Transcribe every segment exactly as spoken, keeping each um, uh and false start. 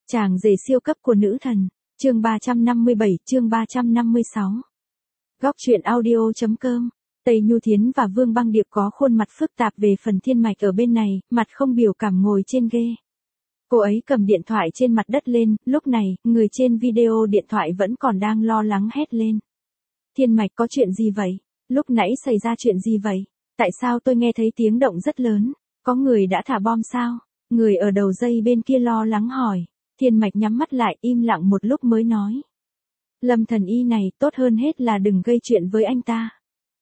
Chàng rể siêu cấp của nữ thần, chương ba trăm năm mươi bảy, chương ba trăm năm mươi sáu. Góc truyện audio.com. Tây Nhu Thiến và Vương Băng Điệp có khuôn mặt phức tạp về phần thiên mạch ở bên này, mặt không biểu cảm ngồi trên ghê. Cô ấy cầm điện thoại trên mặt đất lên, lúc này, người trên video điện thoại vẫn còn đang lo lắng hét lên. Thiên mạch có chuyện gì vậy? Lúc nãy xảy ra chuyện gì vậy? Tại sao tôi nghe thấy tiếng động rất lớn? Có người đã thả bom sao? Người ở đầu dây bên kia lo lắng hỏi. Thiên mạch nhắm mắt lại im lặng một lúc mới nói. Lâm thần y này tốt hơn hết là đừng gây chuyện với anh ta.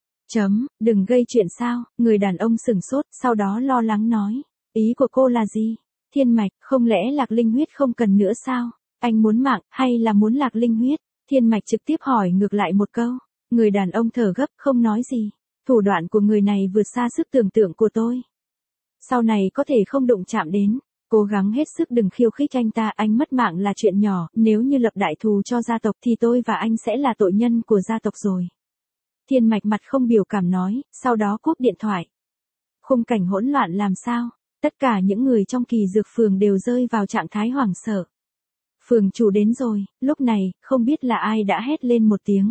Chấm, đừng gây chuyện sao? Người đàn ông sửng sốt, sau đó lo lắng nói. Ý của cô là gì? Thiên mạch, không lẽ lạc linh huyết không cần nữa sao? Anh muốn mạng, hay là muốn lạc linh huyết? Thiên mạch trực tiếp hỏi ngược lại một câu. Người đàn ông thở gấp, không nói gì. Thủ đoạn của người này vượt xa sức tưởng tượng của tôi. Sau này có thể không đụng chạm đến. Cố gắng hết sức đừng khiêu khích anh ta, anh mất mạng là chuyện nhỏ, nếu như lập đại thù cho gia tộc thì tôi và anh sẽ là tội nhân của gia tộc rồi. Thiên mạch mặt không biểu cảm nói, sau đó cúp điện thoại. Khung cảnh hỗn loạn làm sao? Tất cả những người trong Kỳ Dược Phường đều rơi vào trạng thái hoảng sợ. Phường chủ đến rồi, lúc này, không biết là ai đã hét lên một tiếng.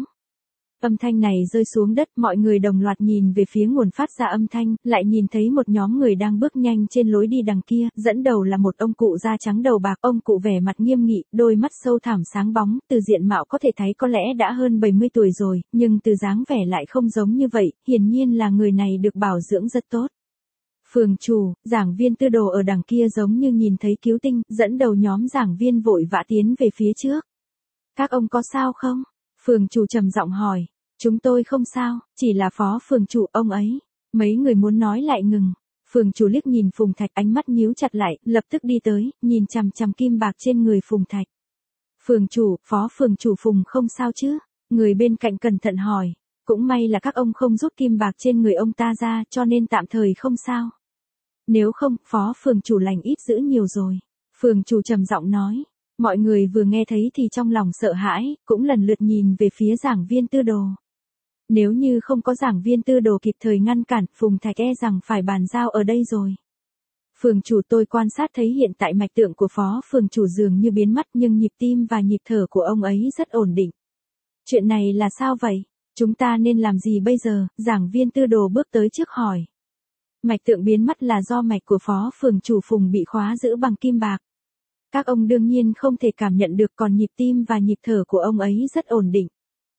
Âm thanh này rơi xuống đất, mọi người đồng loạt nhìn về phía nguồn phát ra âm thanh, lại nhìn thấy một nhóm người đang bước nhanh trên lối đi đằng kia, dẫn đầu là một ông cụ da trắng đầu bạc, ông cụ vẻ mặt nghiêm nghị, đôi mắt sâu thẳm sáng bóng, từ diện mạo có thể thấy có lẽ đã hơn bảy mươi tuổi rồi, nhưng từ dáng vẻ lại không giống như vậy, hiển nhiên là người này được bảo dưỡng rất tốt. Phường chủ, giảng viên Tư Đồ ở đằng kia giống như nhìn thấy cứu tinh, dẫn đầu nhóm giảng viên vội vã tiến về phía trước. Các ông có sao không? Phường chủ trầm giọng hỏi. Chúng tôi không sao, chỉ là phó phường chủ ông ấy. Mấy người muốn nói lại ngừng. Phường chủ liếc nhìn Phùng Thạch, ánh mắt nhíu chặt lại, lập tức đi tới, nhìn chằm chằm kim bạc trên người Phùng Thạch. Phường chủ, phó phường chủ Phùng không sao chứ? Người bên cạnh cẩn thận hỏi. Cũng may là các ông không rút kim bạc trên người ông ta ra, cho nên tạm thời không sao. Nếu không, phó phường chủ lành ít dữ nhiều rồi. Phường chủ trầm giọng nói. Mọi người vừa nghe thấy thì trong lòng sợ hãi, cũng lần lượt nhìn về phía giảng viên Tư Đồ. Nếu như không có giảng viên Tư Đồ kịp thời ngăn cản, Phùng Thạch e rằng phải bàn giao ở đây rồi. Phường chủ, tôi quan sát thấy hiện tại mạch tượng của phó phường chủ dường như biến mất, nhưng nhịp tim và nhịp thở của ông ấy rất ổn định. Chuyện này là sao vậy? Chúng ta nên làm gì bây giờ? Giảng viên Tư Đồ bước tới trước hỏi. Mạch tượng biến mất là do mạch của phó phường chủ Phùng bị khóa giữ bằng kim bạc. Các ông đương nhiên không thể cảm nhận được, còn nhịp tim và nhịp thở của ông ấy rất ổn định.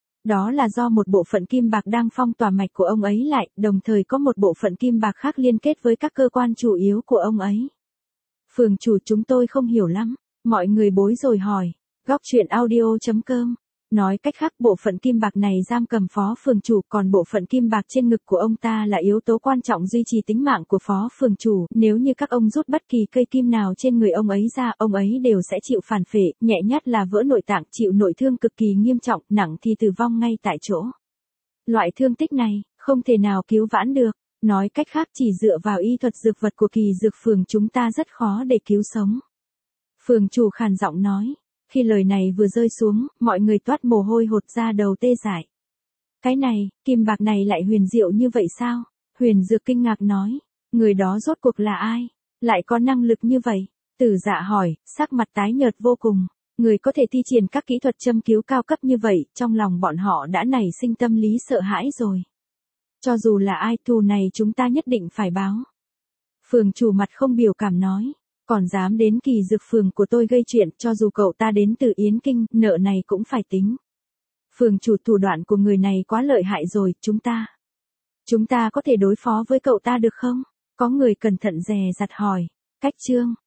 Đó là do một bộ phận kim bạc đang phong tỏa mạch của ông ấy lại, đồng thời có một bộ phận kim bạc khác liên kết với các cơ quan chủ yếu của ông ấy. Phường chủ, chúng tôi không hiểu lắm. Mọi người bối rồi hỏi. Góc truyện audio.com. Nói cách khác, bộ phận kim bạc này giam cầm phó phường chủ, còn bộ phận kim bạc trên ngực của ông ta là yếu tố quan trọng duy trì tính mạng của phó phường chủ. Nếu như các ông rút bất kỳ cây kim nào trên người ông ấy ra, ông ấy đều sẽ chịu phản phệ, nhẹ nhất là vỡ nội tạng, chịu nội thương cực kỳ nghiêm trọng, nặng thì tử vong ngay tại chỗ. Loại thương tích này, không thể nào cứu vãn được. Nói cách khác, chỉ dựa vào y thuật dược vật của Kỳ Dược Phường chúng ta rất khó để cứu sống. Phường chủ khàn giọng nói. Khi lời này vừa rơi xuống, mọi người toát mồ hôi hột ra đầu tê dại. Cái này, kim bạc này lại huyền diệu như vậy sao? Huyền Dược kinh ngạc nói. Người đó rốt cuộc là ai? Lại có năng lực như vậy? Tử Dạ hỏi, sắc mặt tái nhợt vô cùng. Người có thể thi triển các kỹ thuật châm cứu cao cấp như vậy, trong lòng bọn họ đã nảy sinh tâm lý sợ hãi rồi. Cho dù là ai, thù này chúng ta nhất định phải báo. Phường chủ mặt không biểu cảm nói. Còn dám đến Kỳ Dược Phường của tôi gây chuyện, cho dù cậu ta đến từ Yến Kinh, nợ này cũng phải tính. Phường chủ, thủ đoạn của người này quá lợi hại rồi, chúng ta. Chúng ta có thể đối phó với cậu ta được không? Có người cẩn thận dè dặt hỏi. Cách chương.